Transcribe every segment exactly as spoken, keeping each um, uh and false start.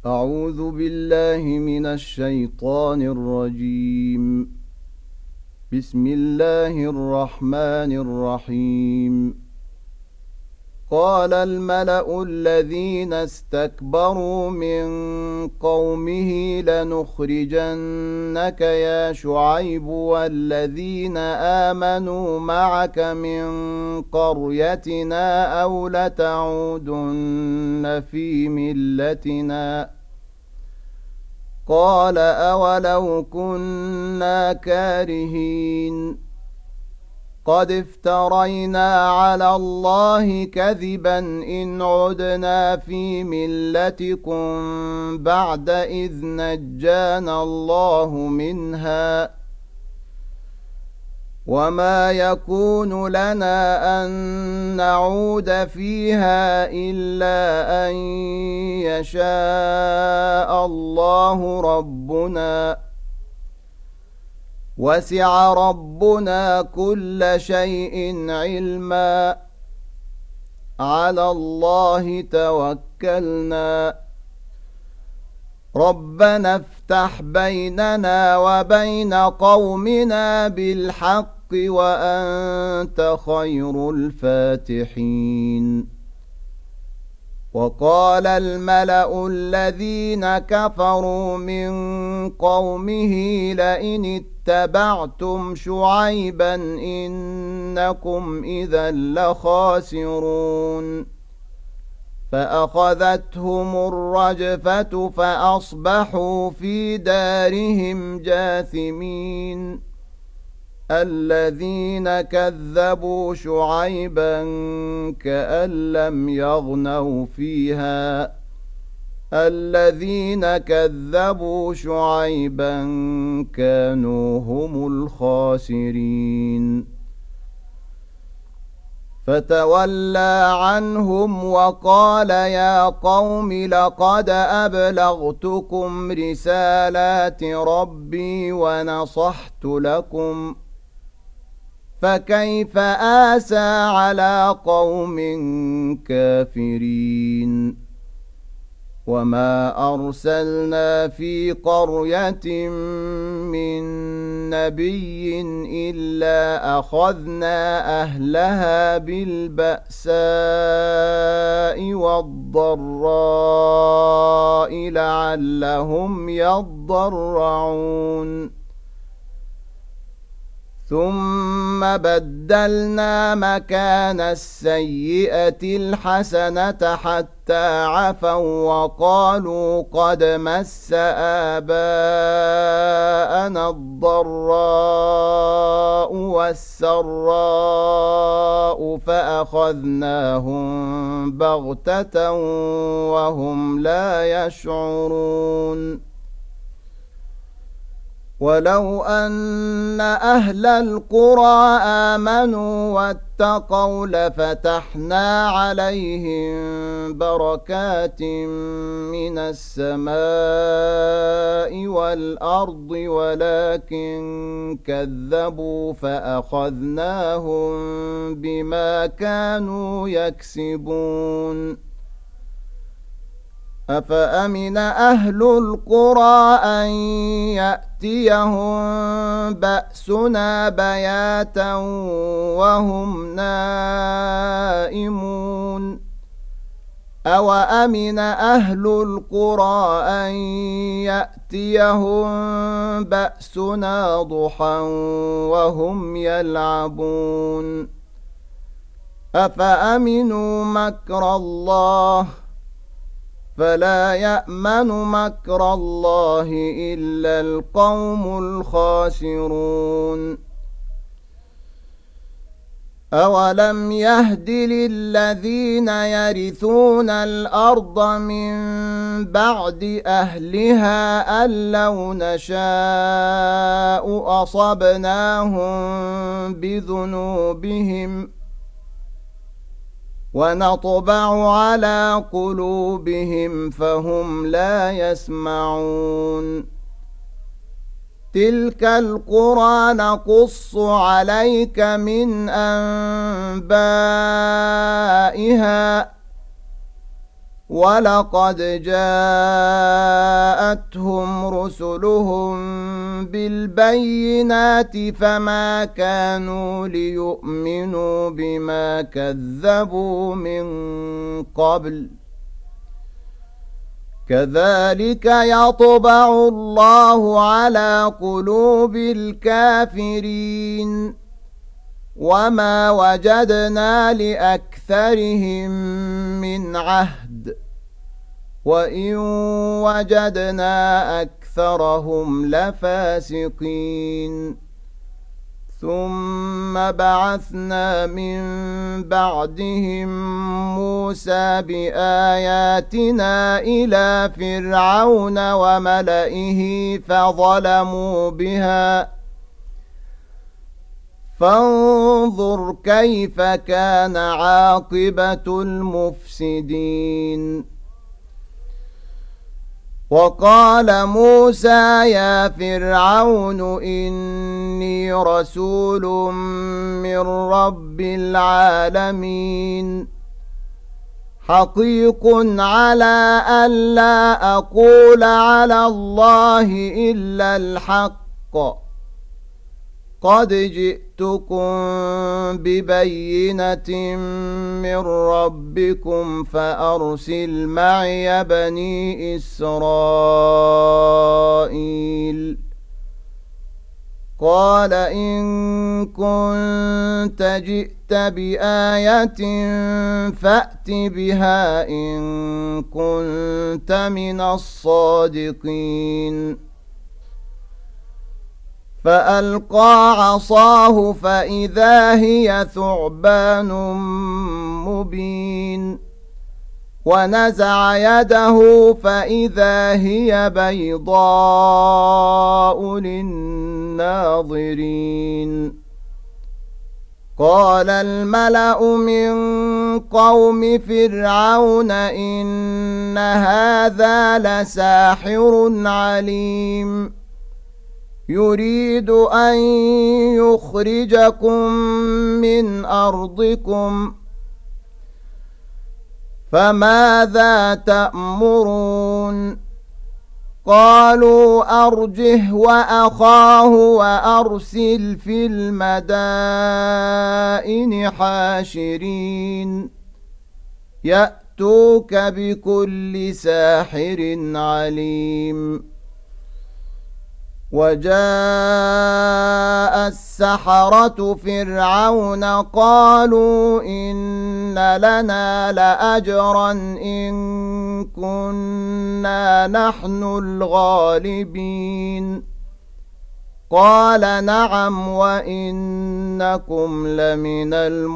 أعوذ بالله من الشيطان الرجيم. بسم الله الرحمن الرحيم. قال الملأ الذين استكبروا من قومه لنخرجنك يا شعيب والذين آمنوا معك من قريتنا أو لتعودن في ملتنا. قال أولو كنا كارهين قد افترينا على الله كذبا إن عدنا في ملتكم بعد إذ نجانا الله منها وما يكون لنا أن نعود فيها إلا أن يشاء الله ربنا وسع ربنا كل شيء علما على الله توكلنا ربنا افتح بيننا وبين قومنا بالحق وأنت خير الفاتحين. وقال الملأ الذين كفروا من قومه لئن اتبعتم شعيبا إنكم إذا لخاسرون فأخذتهم الرجفة فأصبحوا في دارهم جاثمين. الذين كذبوا شعيبا كأن لم يغنوا فيها الذين كذبوا شعيبا كانوا هم الخاسرين. فتولى عنهم وقال يا قوم لقد أبلغتكم رسالات ربي ونصحت لكم فكيف آسى على قوم كافرين. وما أرسلنا في قرية من نبي إلا أخذنا أهلها بالبأساء والضراء لعلهم يضرعون ثم بدلنا مكان السيئة الحسنة حتى عفوا وقالوا قد مس آباءنا الضراء والسراء فأخذناهم بغتة وهم لا يشعرون. ولو أن أهل القرى آمنوا واتقوا لفتحنا عليهم بركات من السماء والأرض ولكن كذبوا فأخذناهم بما كانوا يكسبون. أفأمن أهل القرى أن يأتيهم بأسنا بياتا وهم نائمون أوأمن أهل القرى أن يأتيهم بأسنا ضحى وهم يلعبون أفأمنوا مكر الله فلا يأمن مكر الله إلا القوم الخاسرون. أولم يهد للذين يرثون الأرض من بعد أهلها أن لو نشاء أصبناهم بذنوبهم ونطبع على قلوبهم فهم لا يسمعون. تلك القرى نقص عليك من أنبائها ولقد جاءتهم رسلهم بالبينات فما كانوا ليؤمنوا بما كذبوا من قبل كذلك يطبع الله على قلوب الكافرين وما وجدنا لأكثرهم من عهد وإن وجدنا أكثرهم لفاسقين ثم بعثنا من بعدهم موسى بآياتنا إلى فرعون وملئه فظلموا بها فانظر كيف كان عاقبة المفسدين وقال موسى يا فرعون إني رسول من رب العالمين حقيق على ألا أقول على الله إلا الحق قد جئتكم ببينة من ربكم فأرسل معي بني إسرائيل قال إن كنت جئت بآية فأت بها إن كنت من الصادقين فألقى عصاه فإذا هي ثعبان مبين ونزع يده فإذا هي بيضاء للناظرين قال الملأ من قوم فرعون إن هذا لساحر عليم يريد أن يخرجكم من أرضكم فماذا تأمرون قالوا أرجه وأخاه وأرسل في المدائن حاشرين يأتوك بكل ساحر عليم وجاء السحرة فرعون قالوا إن لنا لأجرا إن كنا نحن الغالبين قال نعم وإنكم لمن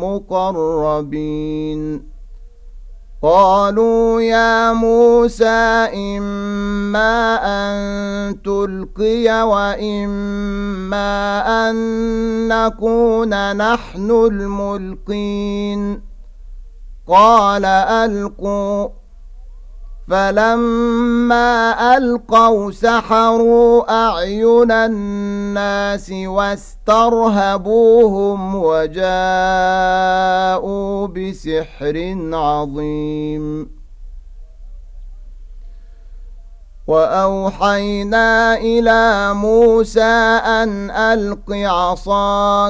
المقربين قالوا يا موسى إما أن تلقي وإما أن نكون نحن الملقين قال ألقوا فلما ألقوا سحروا أعين الناس واسترهبوهم وجاءوا بسحر عظيم وأوحينا إلى موسى أن ألق عصاك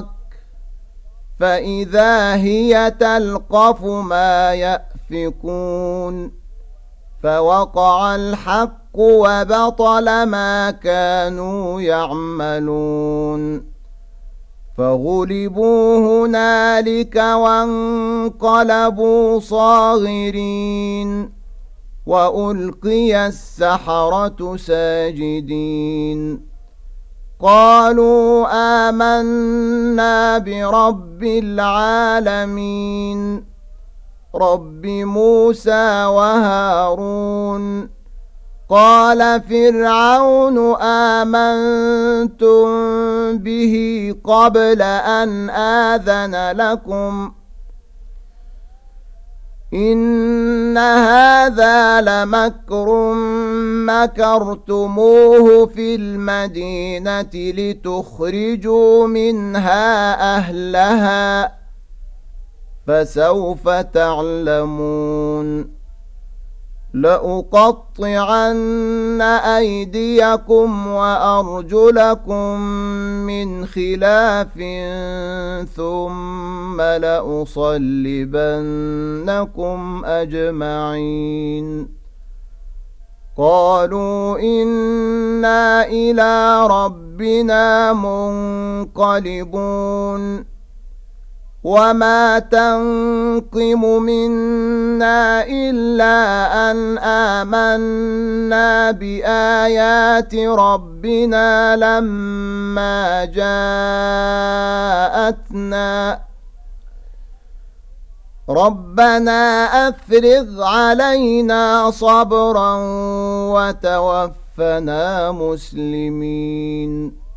فإذا هي تلقف ما يأفكون فوقع الحق وبطل ما كانوا يعملون فغلبوا هنالك وانقلبوا صاغرين وألقي السحرة ساجدين قالوا آمنا برب العالمين رب موسى وهارون قال فرعون آمنتم به قبل أن آذن لكم إن هذا لمكر مكرتموه في المدينة لتخرجوا منها أهلها فسوف تعلمون لأقطعن أيديكم وأرجلكم من خلاف ثم لأصلبنكم أجمعين قالوا إنا إلى ربنا منقلبون وما تنقم منا إلا أن آمنا بآيات ربنا لما جاءتنا ربنا أفرغ علينا صبرا وتوفنا مسلمين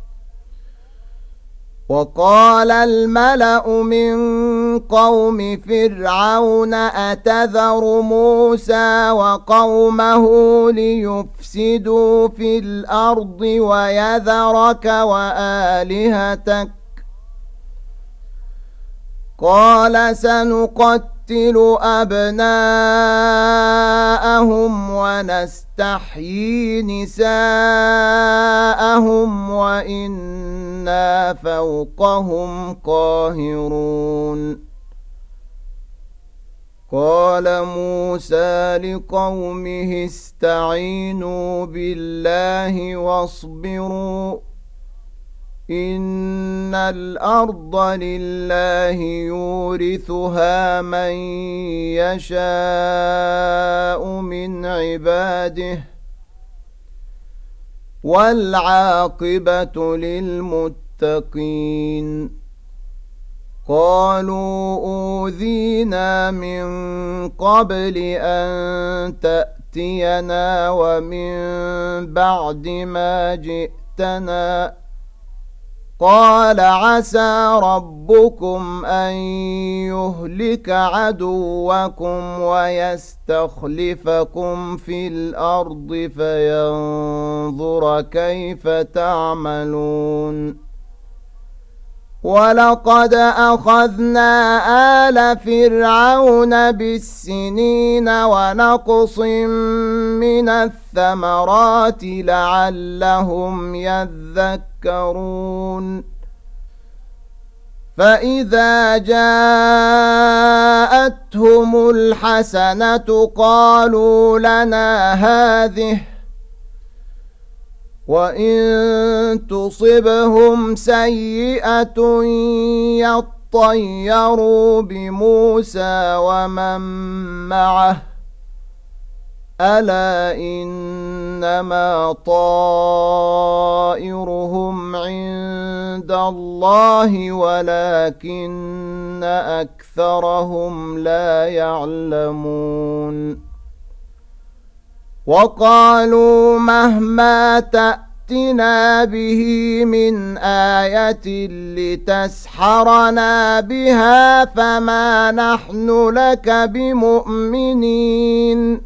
وقال الملأ من قوم فرعون أتذر موسى وقومه ليفسدوا في الأرض ويذرك وآلهتك قال سنقتل أبناءهم ونستحيي نساءهم وإنا فوقهم قاهرون قال موسى لقومه استعينوا بالله واصبروا إن الأرض لله يورثها من يشاء من عباده والعاقبة للمتقين قالوا أوذينا من قبل أن تأتينا ومن بعد ما جئتنا قال عسى ربكم أن يهلك عدوكم ويستخلفكم في الأرض فينظر كيف تعملون ولقد أخذنا آل فرعون بالسنين ونقص من الثمرات لعلهم يذكرون فإذا جاءتهم الحسنة قالوا لنا هذه وإن تصبهم سيئة يطيروا بموسى ومن معه ألا إنما طائرهم عند الله ولكن أكثرهم لا يعلمون وقالوا مهما تأتنا به من آية لتسحرنا بها فما نحن لك بمؤمنين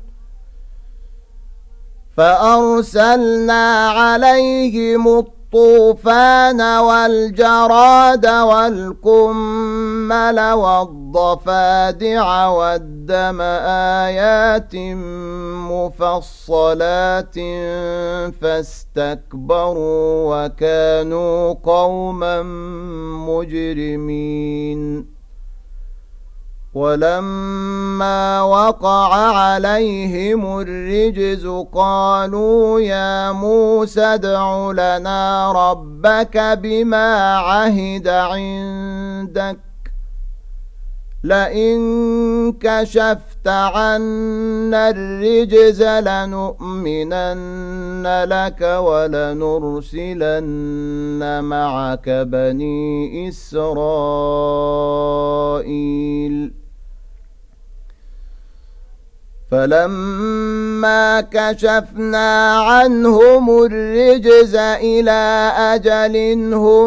فأرسلنا عليهم الطوفان والجراد والقمل والضفادع والدم آيات مفصلات فاستكبروا وكانوا قوما مجرمين ولما وقع عليهم الرجز قالوا يا موسى ادع لنا ربك بما عهد عندك لئن كشفت عنا الرجز لنؤمنن لك ولنرسلن معك بني إسرائيل فلما كشفنا عنهم الرجز إلى أجل هم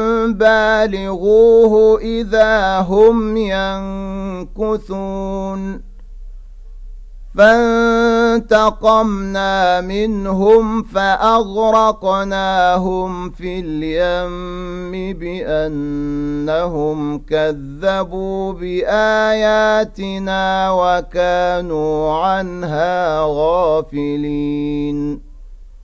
بالغوه إذا هم ينكثون فانتقمنا فانتقمنا منهم فأغرقناهم في اليم بأنهم كذبوا بآياتنا وكانوا عنها غافلين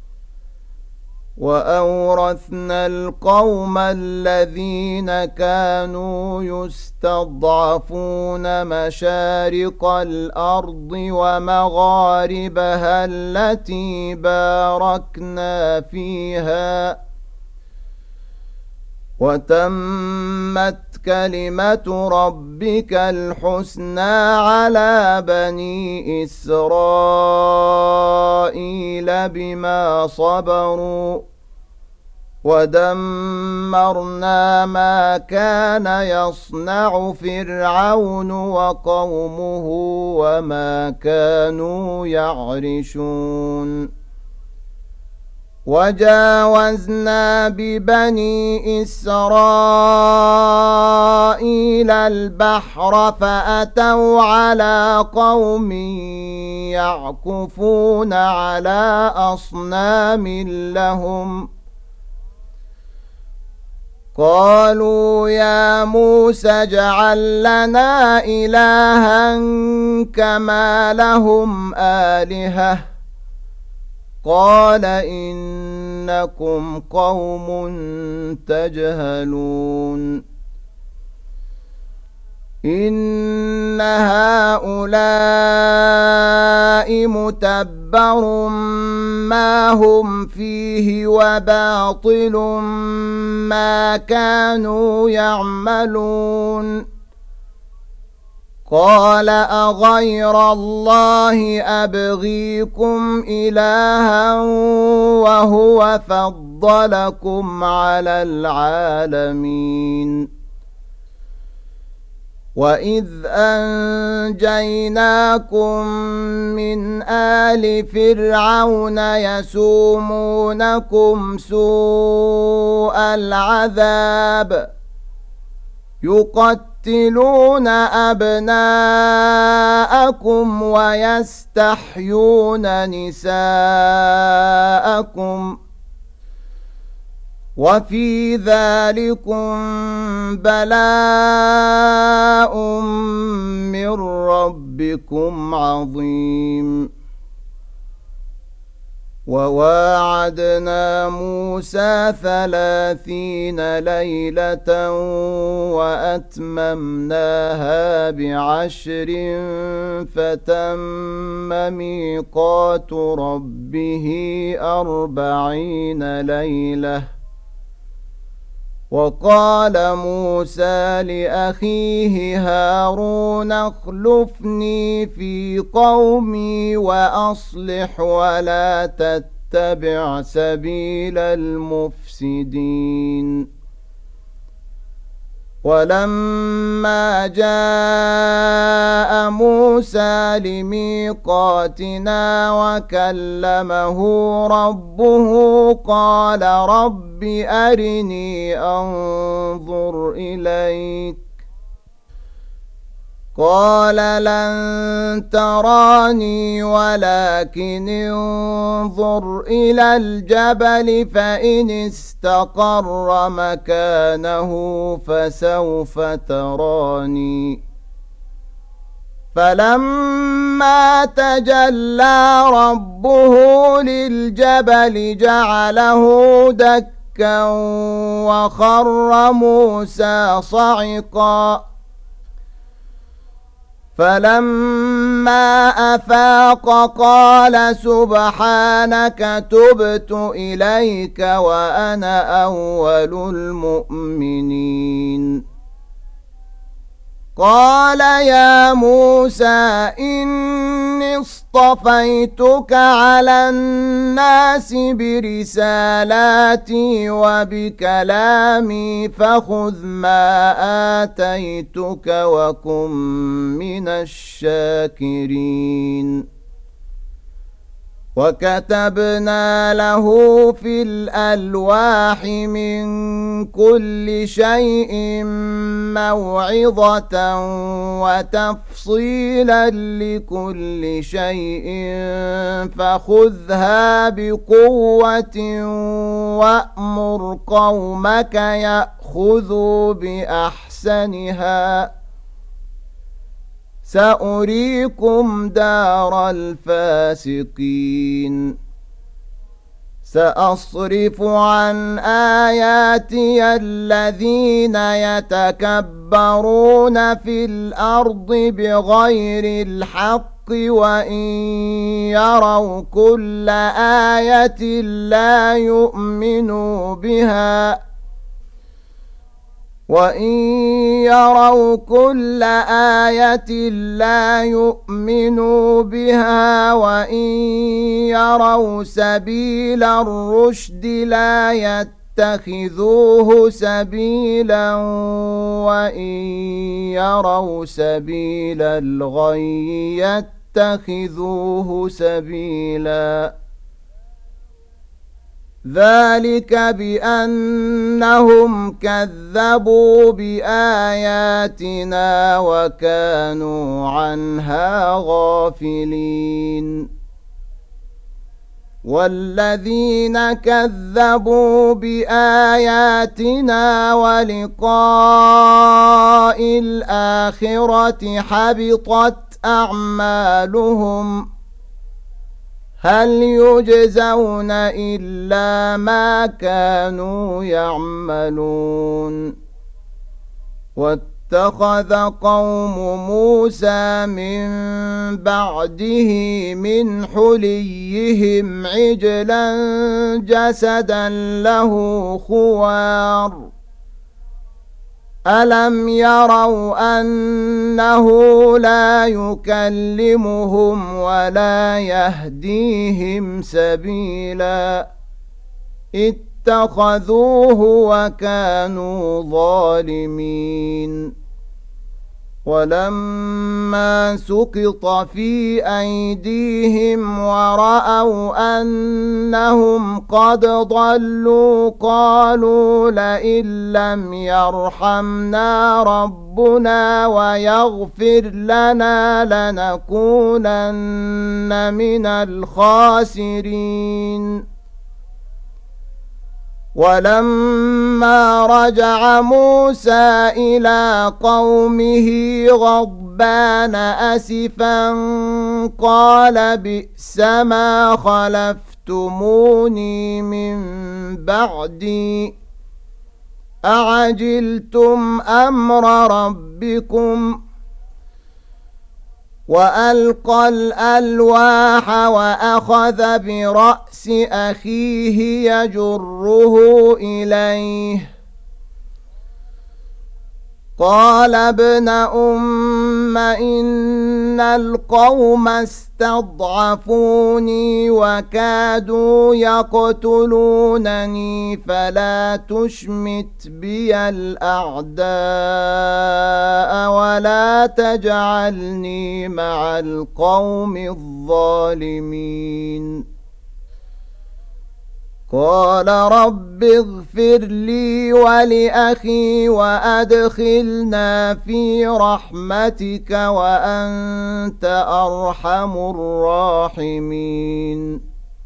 وأورثنا القوم الذين كانوا يستضعفون مشارق الأرض ومغاربها التي باركنا فيها وتمت كلمة ربك الحسنى على بني إسرائيل بما صبروا ودمرنا ما كان يصنع فرعون وقومه وما كانوا يعرشون وجاوزنا ببني إسرائيل البحر فأتوا على قوم يعكفون على أصنام لهم قالوا يا موسى اجعل لنا إلها كما لهم آلهة قال إنكم قوم تجهلون إن هؤلاء متبر ما هم فيه وباطل ما كانوا يعملون قال أغير الله أبغيكم إلها وهو فضلكم على العالمين وإذ أنجيناكم من آل فرعون يسومونكم سوء العذاب يقتلون أبناءكم ويستحيون نساءكم وفي ذلكم بلاء من ربكم عظيم وواعدنا موسى ثلاثين ليلة وأتممناها بعشر فتم ميقات ربه أربعين ليلة وقال موسى لأخيه هارون اخلفني في قومي وأصلح ولا تتبع سبيل المفسدين ولما جاء موسى لميقاتنا وكلمه ربه قال رب أرني أنظر إليك قال لن تراني ولكن انظر إلى الجبل فإن استقر مكانه فسوف تراني فلما تجلى ربه للجبل جعله دكا وخر موسى صعقا فلما أفاق قال سبحانك تبت إليك وأنا أول المؤمنين قال يا موسى إني اصطفيتك على الناس برسالاتي وبكلامي فخذ ما آتيتك وكن من الشاكرين وكتبنا له في الألواح من كل شيء موعظة وتفصيلا لكل شيء فخذها بقوة وأمر قومك يأخذوا بأحسنها سأريكم دار الفاسقين سأصرف عن آياتي الذين يتكبرون في الأرض بغير الحق وإن يروا كل آية لا يؤمنوا بها وإن يروا كل آية لا يؤمنوا بها وإن يروا سبيل الرشد لا يتخذوه سبيلا وإن يروا سبيل الغي يتخذوه سبيلا ذلك بأنهم كذبوا بآياتنا وكانوا عنها غافلين والذين كذبوا بآياتنا ولقاء الآخرة حبطت أعمالهم هل يجزون إلا ما كانوا يعملون واتخذ قوم موسى من بعده من حليهم عجلا جسدا له خوار ألم يروا أنه لا يكلمهم ولا يهديهم سبيلا اتخذوه وكانوا ظالمين ولما سقط في أيديهم ورأوا أنهم قد ضلوا قالوا لئن لم يرحمنا ربنا ويغفر لنا لنكونن من الخاسرين ولما رجع موسى إلى قومه غضبان أسفا قال بئس ما خلفتموني من بعدي أعجلتم أمر ربكم وألقى الألواح وأخذ برأس أخيه يجره إليه قال ابن أم إن القوم استضعفوني وكادوا يقتلونني فلا تشمت بي الأعداء ولا تجعلني مع القوم الظالمين قال رب اغفر لي ولأخي وأدخلنا في رحمتك وأنت أرحم الراحمين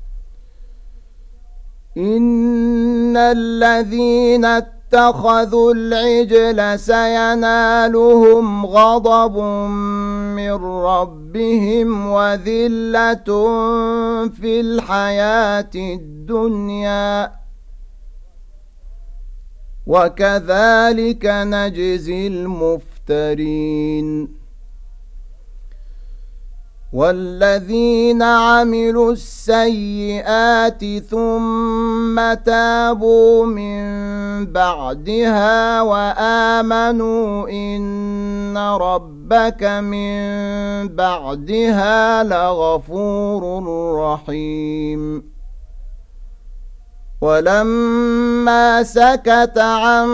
إن الذين اتخذوا العجل سينالهم غضب من ربهم وذلة في الحياة الدنيا وكذلك نجزي المفترين والذين عملوا السيئات ثم تابوا من بعدها وآمنوا إن ربك من بعدها لغفور رحيم ولما سكت عن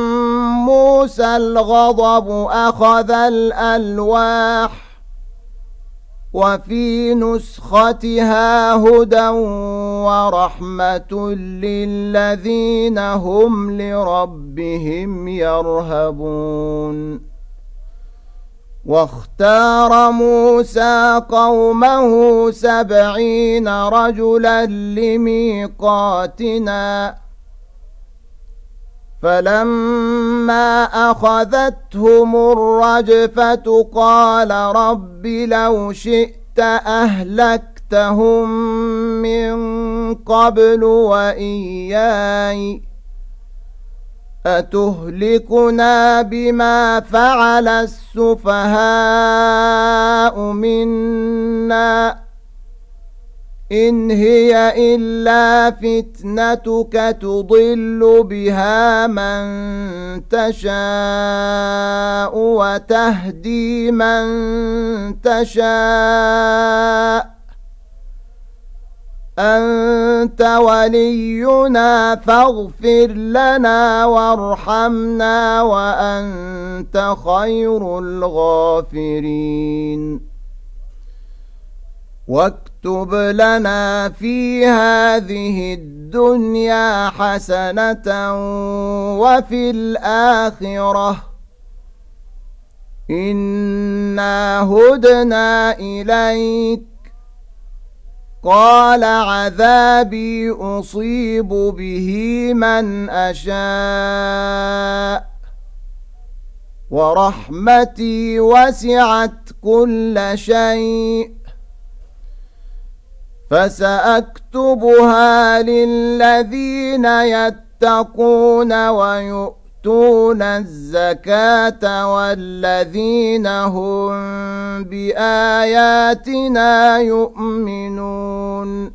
موسى الغضب أخذ الألواح وفي نسختها هدى ورحمة للذين هم لربهم يرهبون. واختار موسى قومه سبعين رجلا لميقاتنا فلما أخذتهم الرجفة قال رب لو شئت أهلكتهم من قبل وإياي أتهلكنا بما فعل السفهاء منا إن هي إلا فتنتك تضل بها من تشاء وتهدي من تشاء أنت ولينا فاغفر لنا وارحمنا وأنت خير الغافرين. واكتب لنا في هذه الدنيا حسنة وفي الآخرة إنا هدنا إليك قال عذابي أصيب به من أشاء ورحمتي وسعت كل شيء فسأكتبها للذين يتقون ويؤتون الزكاة والذين هم بآياتنا يؤمنون.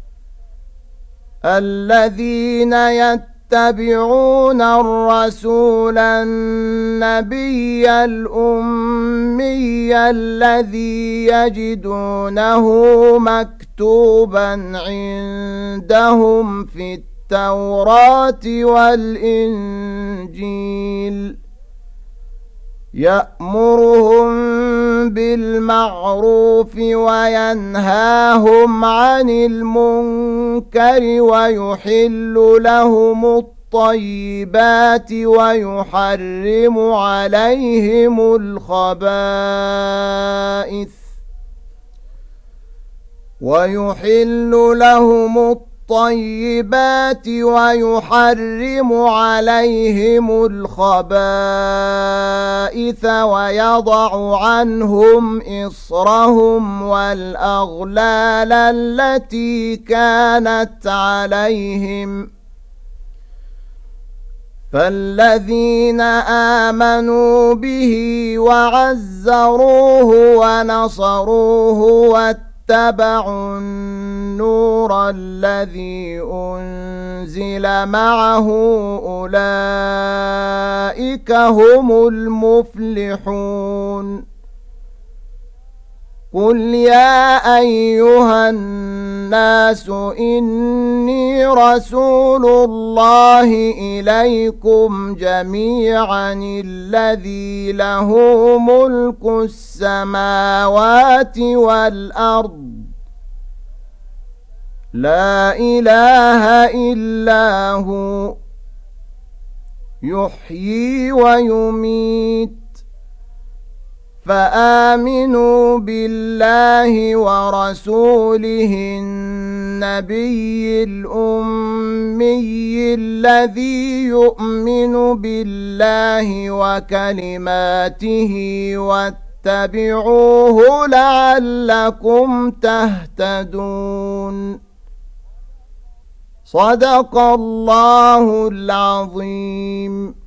الذين يتبعون الرسول النبي الأمي الذي يجدونه مكتوبا عندهم في التوراة والإنجيل يأمرهم بالمعروف وينهاهم عن المنكر ويحل لهم الطيبات ويحرم عليهم الخبائث ويحل لهم الطيبات ويحرم عليهم الخبائث ويضع عنهم إصرهم والأغلال التي كانت عليهم فالذين آمنوا به وعزروه ونصروه واتبعوا النور الذي أنزل معه أولئك هم المفلحون. قل يا أيها الناس إني رسول الله إليكم جميعا الذي له ملك السماوات والأرض لا إله إلا هو يحيي ويميت فآمنوا بالله ورسوله النبي الأمي الذي يؤمن بالله وكلماته واتبعوه لعلكم تهتدون. صدق الله العظيم.